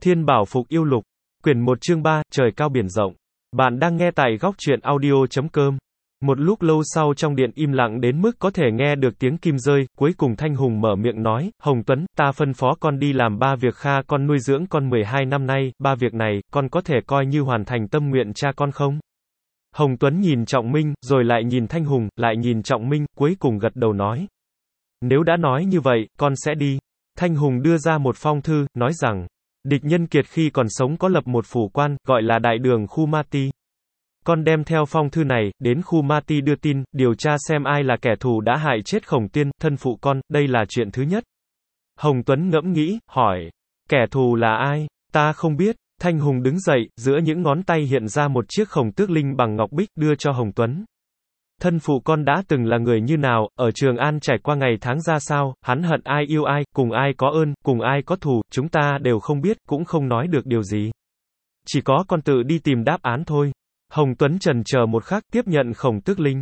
Thiên Bảo Phục Yêu Lục, quyển 1 chương 3, trời cao biển rộng. Bạn đang nghe tại góc truyện audio.com. Một lúc lâu sau trong điện im lặng đến mức có thể nghe được tiếng kim rơi, cuối cùng Thanh Hùng mở miệng nói, Hồng Tuấn, ta phân phó con đi làm 3 việc kha con nuôi dưỡng con 12 năm nay, 3 việc này, con có thể coi như hoàn thành tâm nguyện cha con không? Hồng Tuấn nhìn Trọng Minh, rồi lại nhìn Thanh Hùng, lại nhìn Trọng Minh, cuối cùng gật đầu nói. Nếu đã nói như vậy, con sẽ đi. Thanh Hùng đưa ra một phong thư, nói rằng, địch nhân Kiệt khi còn sống có lập một phủ quan, gọi là Đại Đường Khu Ma Ti. Con đem theo phong thư này, đến Khu Ma Ti đưa tin, điều tra xem ai là kẻ thù đã hại chết Khổng Tuyên, thân phụ con, đây là chuyện thứ nhất. Hồng Tuấn ngẫm nghĩ, hỏi, kẻ thù là ai? Ta không biết. Thanh Hùng đứng dậy, giữa những ngón tay hiện ra một chiếc khổng tước linh bằng ngọc bích, đưa cho Hồng Tuấn. Thân phụ con đã từng là người như nào, ở Trường An trải qua ngày tháng ra sao, hắn hận ai yêu ai, cùng ai có ơn, cùng ai có thù, chúng ta đều không biết, cũng không nói được điều gì. Chỉ có con tự đi tìm đáp án thôi. Hồng Tuấn chần chờ một khắc, tiếp nhận khổng tước linh.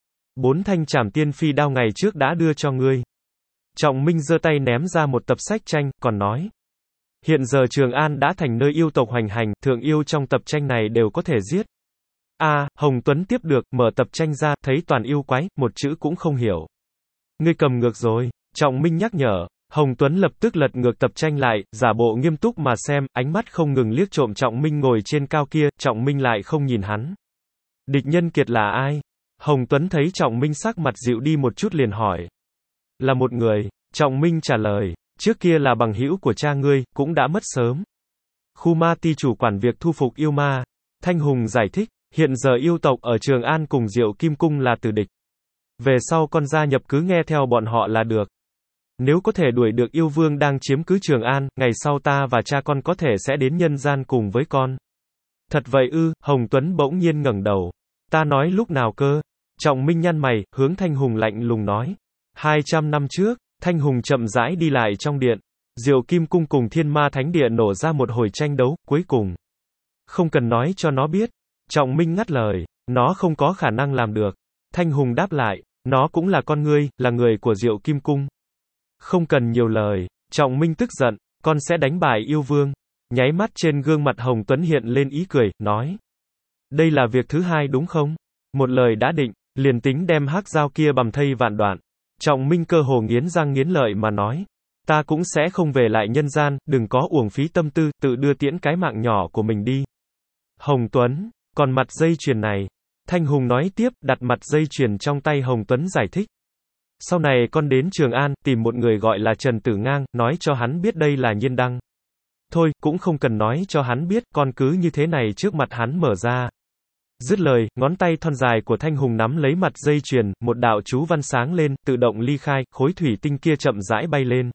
4 thanh trảm tiên phi đao ngày trước đã đưa cho ngươi. Trọng Minh giơ tay ném ra một tập sách tranh, còn nói. Hiện giờ Trường An đã thành nơi yêu tộc hoành hành, thượng yêu trong tập tranh này đều có thể giết. Hồng Tuấn tiếp được, mở tập tranh ra, thấy toàn yêu quái, một chữ cũng không hiểu. Ngươi cầm ngược rồi, Trọng Minh nhắc nhở. Hồng Tuấn lập tức lật ngược tập tranh lại, giả bộ nghiêm túc mà xem, ánh mắt không ngừng liếc trộm Trọng Minh ngồi trên cao kia, Trọng Minh lại không nhìn hắn. Địch nhân Kiệt là ai? Hồng Tuấn thấy Trọng Minh sắc mặt dịu đi một chút liền hỏi. Là một người, Trọng Minh trả lời, trước kia là bằng hữu của cha ngươi, cũng đã mất sớm. Khu Ma Ti chủ quản việc thu phục yêu ma. Thanh Hùng giải thích. Hiện giờ yêu tộc ở Trường An cùng Diệu Kim Cung là tử địch. Về sau con gia nhập cứ nghe theo bọn họ là được. Nếu có thể đuổi được yêu vương đang chiếm cứ Trường An, ngày sau ta và cha con có thể sẽ đến nhân gian cùng với con. Thật vậy ư? Hồng Tuấn bỗng nhiên ngẩng đầu. Ta nói lúc nào cơ? Trọng Minh nhăn mày, hướng Thanh Hùng lạnh lùng nói. 200 năm trước, Thanh Hùng chậm rãi đi lại trong điện. Diệu Kim Cung cùng Thiên Ma Thánh Địa nổ ra một hồi tranh đấu, cuối cùng. Không cần nói cho nó biết. Trọng Minh ngắt lời, nó không có khả năng làm được. Thanh Hùng đáp lại, nó cũng là con ngươi, là người của Diệu Kim Cung. Không cần nhiều lời. Trọng Minh tức giận, con sẽ đánh bại yêu vương. Nháy mắt trên gương mặt Hồng Tuấn hiện lên ý cười, nói. Đây là việc thứ hai đúng không? Một lời đã định, liền tính đem hắc dao kia bầm thây vạn đoạn. Trọng Minh cơ hồ nghiến răng nghiến lợi mà nói. Ta cũng sẽ không về lại nhân gian, đừng có uổng phí tâm tư, tự đưa tiễn cái mạng nhỏ của mình đi. Hồng Tuấn. Còn mặt dây chuyền này, Thanh Hùng nói tiếp, đặt mặt dây chuyền trong tay Hồng Tuấn giải thích. Sau này con đến Trường An, tìm một người gọi là Trần Tử Ngang, nói cho hắn biết đây là nhiên đăng. Thôi, cũng không cần nói cho hắn biết, con cứ như thế này trước mặt hắn mở ra. Dứt lời, ngón tay thon dài của Thanh Hùng nắm lấy mặt dây chuyền, một đạo chú văn sáng lên, tự động ly khai, khối thủy tinh kia chậm rãi bay lên.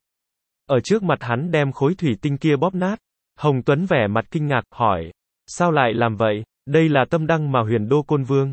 Ở trước mặt hắn đem khối thủy tinh kia bóp nát. Hồng Tuấn vẻ mặt kinh ngạc, hỏi. Sao lại làm vậy? Đây là tâm đăng mà Huyền Đô Côn Vương.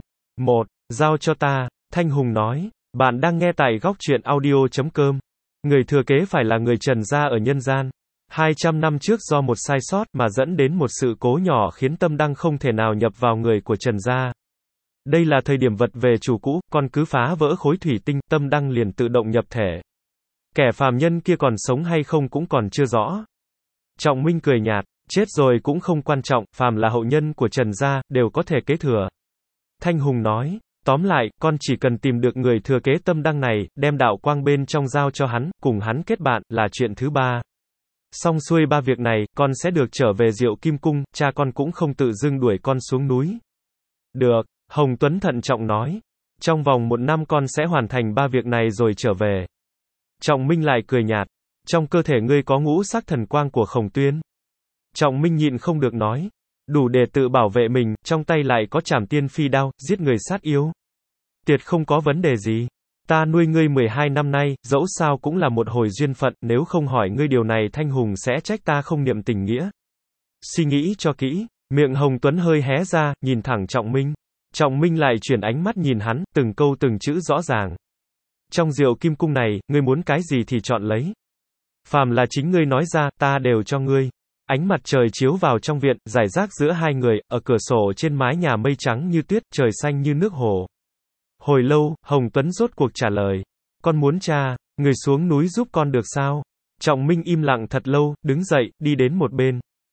Giao cho ta. Thanh Hùng nói. Bạn đang nghe tại góc truyện audio.com. Người thừa kế phải là người Trần gia ở nhân gian. 200 năm trước do một sai sót mà dẫn đến một sự cố nhỏ khiến tâm đăng không thể nào nhập vào người của Trần gia. Đây là thời điểm vật về chủ cũ, con cứ phá vỡ khối thủy tinh, tâm đăng liền tự động nhập thể. Kẻ phàm nhân kia còn sống hay không cũng còn chưa rõ. Trọng Minh cười nhạt. Chết rồi cũng không quan trọng, phàm là hậu nhân của Trần gia, đều có thể kế thừa. Thanh Hùng nói, tóm lại, con chỉ cần tìm được người thừa kế tâm đăng này, đem đạo quang bên trong giao cho hắn, cùng hắn kết bạn, là chuyện thứ ba. Xong xuôi 3 việc này, con sẽ được trở về Diệu Kim Cung, cha con cũng không tự dưng đuổi con xuống núi. Được, Hồng Tuấn thận trọng nói. Trong vòng 1 năm con sẽ hoàn thành 3 việc này rồi trở về. Trọng Minh lại cười nhạt. Trong cơ thể ngươi có ngũ sắc thần quang của Khổng Tuyên. Trọng Minh nhịn không được nói. Đủ để tự bảo vệ mình, trong tay lại có trảm tiên phi đao, giết người sát yêu. Tiệt không có vấn đề gì. Ta nuôi ngươi 12 năm nay, dẫu sao cũng là một hồi duyên phận, nếu không hỏi ngươi điều này Thanh Hùng sẽ trách ta không niệm tình nghĩa. Suy nghĩ cho kỹ, miệng Hồng Tuấn hơi hé ra, nhìn thẳng Trọng Minh. Trọng Minh lại chuyển ánh mắt nhìn hắn, từng câu từng chữ rõ ràng. Trong Diệu Kim Cung này, ngươi muốn cái gì thì chọn lấy. Phàm là chính ngươi nói ra, ta đều cho ngươi. Ánh mặt trời chiếu vào trong viện, rải rác giữa hai người, ở cửa sổ trên mái nhà mây trắng như tuyết, trời xanh như nước hồ. Hồi lâu, Hồng Tuấn rốt cuộc trả lời. Con muốn cha, người xuống núi giúp con được sao? Trọng Minh im lặng thật lâu, đứng dậy, đi đến một bên.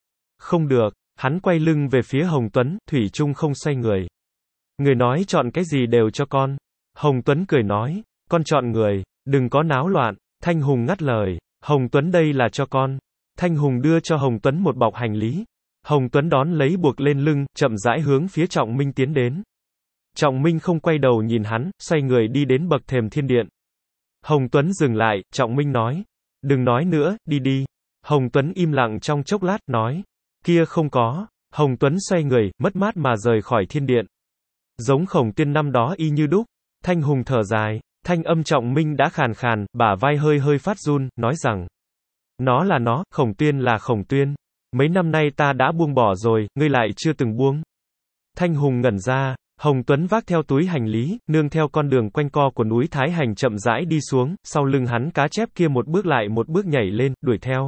Không được, hắn quay lưng về phía Hồng Tuấn, thủy chung không xoay người. Người nói chọn cái gì đều cho con. Hồng Tuấn cười nói, con chọn người, đừng có náo loạn. Thanh Hùng ngắt lời, Hồng Tuấn đây là cho con. Thanh Hùng đưa cho Hồng Tuấn một bọc hành lý. Hồng Tuấn đón lấy buộc lên lưng, chậm rãi hướng phía Trọng Minh tiến đến. Trọng Minh không quay đầu nhìn hắn, xoay người đi đến bậc thềm thiên điện. Hồng Tuấn dừng lại, Trọng Minh nói, đừng nói nữa, đi đi. Hồng Tuấn im lặng trong chốc lát, nói, kia không có. Hồng Tuấn xoay người, mất mát mà rời khỏi thiên điện. Giống Khổng Tuyên năm đó y như đúc. Thanh Hùng thở dài, thanh âm Trọng Minh đã khàn khàn, bả vai hơi hơi phát run, nói rằng, nó là nó, Khổng Tuyên là Khổng Tuyên. Mấy năm nay ta đã buông bỏ rồi, ngươi lại chưa từng buông. Thanh Hùng ngẩn ra, Hồng Tuấn vác theo túi hành lý, nương theo con đường quanh co của núi Thái Hành chậm rãi đi xuống, sau lưng hắn cá chép kia một bước lại một bước nhảy lên, đuổi theo.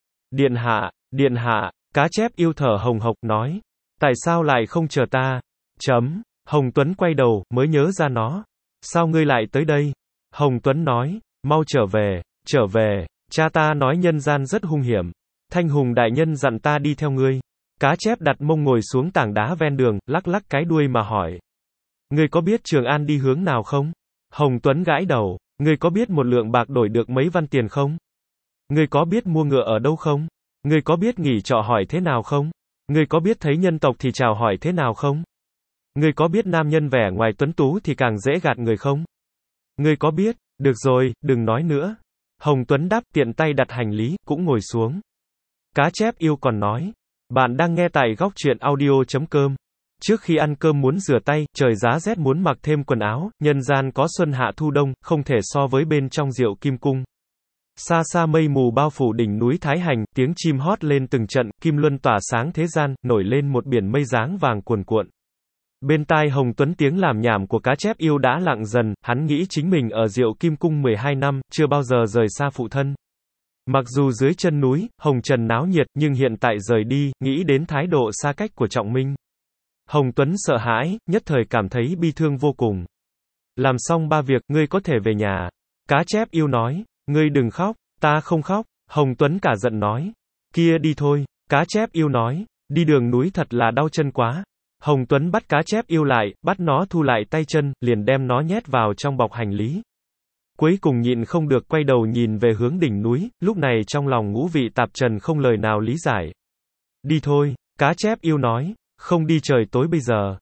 Điện hạ, cá chép yêu thở hồng hộc, nói, tại sao lại không chờ ta? Hồng Tuấn quay đầu, mới nhớ ra nó. Sao ngươi lại tới đây? Hồng Tuấn nói, mau trở về, cha ta nói nhân gian rất hung hiểm. Thanh Hùng đại nhân dặn ta đi theo ngươi. Cá chép đặt mông ngồi xuống tảng đá ven đường, lắc lắc cái đuôi mà hỏi. Ngươi có biết Trường An đi hướng nào không? Hồng Tuấn gãi đầu, ngươi có biết một lượng bạc đổi được mấy văn tiền không? Ngươi có biết mua ngựa ở đâu không? Ngươi có biết nghỉ trọ hỏi thế nào không? Ngươi có biết thấy nhân tộc thì chào hỏi thế nào không? Ngươi có biết nam nhân vẻ ngoài tuấn tú thì càng dễ gạt người không? Ngươi có biết, được rồi, đừng nói nữa. Hồng Tuấn đáp, tiện tay đặt hành lý, cũng ngồi xuống. Cá chép yêu còn nói, bạn đang nghe tại góc truyện audio.com. Trước khi ăn cơm muốn rửa tay, trời giá rét muốn mặc thêm quần áo, nhân gian có xuân hạ thu đông, không thể so với bên trong Diệu Kim Cung. Xa xa mây mù bao phủ đỉnh núi Thái Hành, tiếng chim hót lên từng trận, kim luân tỏa sáng thế gian, nổi lên một biển mây dáng vàng cuồn cuộn. Bên tai Hồng Tuấn tiếng làm nhảm của cá chép yêu đã lặng dần, hắn nghĩ chính mình ở Diệu Kim Cung 12 năm, chưa bao giờ rời xa phụ thân. Mặc dù dưới chân núi, hồng trần náo nhiệt, nhưng hiện tại rời đi, nghĩ đến thái độ xa cách của Trọng Minh. Hồng Tuấn sợ hãi, nhất thời cảm thấy bi thương vô cùng. Làm xong 3 việc, ngươi có thể về nhà. Cá chép yêu nói, ngươi đừng khóc, ta không khóc. Hồng Tuấn cả giận nói, kia đi thôi. Cá chép yêu nói, đi đường núi thật là đau chân quá. Hồng Tuấn bắt cá chép yêu lại, bắt nó thu lại tay chân, liền đem nó nhét vào trong bọc hành lý. Cuối cùng nhịn không được quay đầu nhìn về hướng đỉnh núi, lúc này trong lòng ngũ vị tạp trần không lời nào lý giải. Đi thôi, cá chép yêu nói, không đi trời tối bây giờ.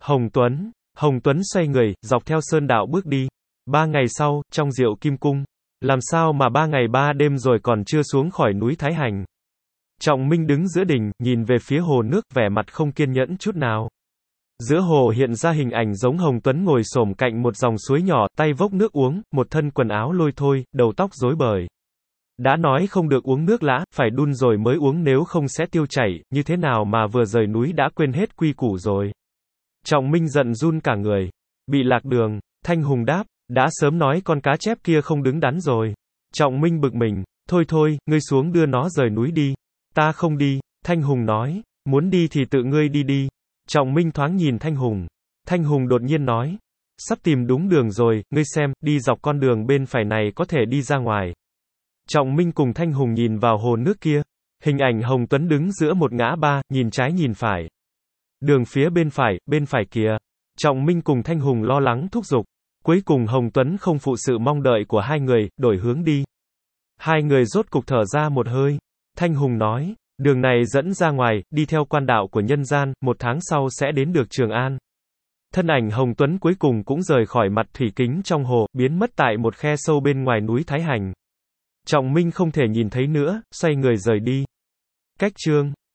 Hồng Tuấn xoay người, dọc theo sơn đạo bước đi. 3 ngày sau, trong Diệu Kim Cung, làm sao mà 3 ngày 3 đêm rồi còn chưa xuống khỏi núi Thái Hành. Trọng Minh đứng giữa đỉnh, nhìn về phía hồ nước, vẻ mặt không kiên nhẫn chút nào. Giữa hồ hiện ra hình ảnh giống Hồng Tuấn ngồi xổm cạnh một dòng suối nhỏ, tay vốc nước uống, một thân quần áo lôi thôi, đầu tóc rối bời. Đã nói không được uống nước lã, phải đun rồi mới uống nếu không sẽ tiêu chảy, như thế nào mà vừa rời núi đã quên hết quy củ rồi. Trọng Minh giận run cả người. Bị lạc đường. Thanh Hùng đáp, đã sớm nói con cá chép kia không đứng đắn rồi. Trọng Minh bực mình, thôi, ngươi xuống đưa nó rời núi đi. Ta không đi. Thanh Hùng nói, muốn đi thì tự ngươi đi đi. Trọng Minh thoáng nhìn Thanh Hùng. Thanh Hùng đột nhiên nói, sắp tìm đúng đường rồi, ngươi xem, đi dọc con đường bên phải này có thể đi ra ngoài. Trọng Minh cùng Thanh Hùng nhìn vào hồ nước kia. Hình ảnh Hồng Tuấn đứng giữa một ngã ba, nhìn trái nhìn phải. Đường phía bên phải kìa. Trọng Minh cùng Thanh Hùng lo lắng thúc giục. Cuối cùng Hồng Tuấn không phụ sự mong đợi của hai người, đổi hướng đi. Hai người rốt cục thở ra một hơi. Thanh Hùng nói, đường này dẫn ra ngoài, đi theo quan đạo của nhân gian, 1 tháng sau sẽ đến được Trường An. Thân ảnh Hồng Tuấn cuối cùng cũng rời khỏi mặt thủy kính trong hồ, biến mất tại một khe sâu bên ngoài núi Thái Hành. Trọng Minh không thể nhìn thấy nữa, xoay người rời đi. Cách chương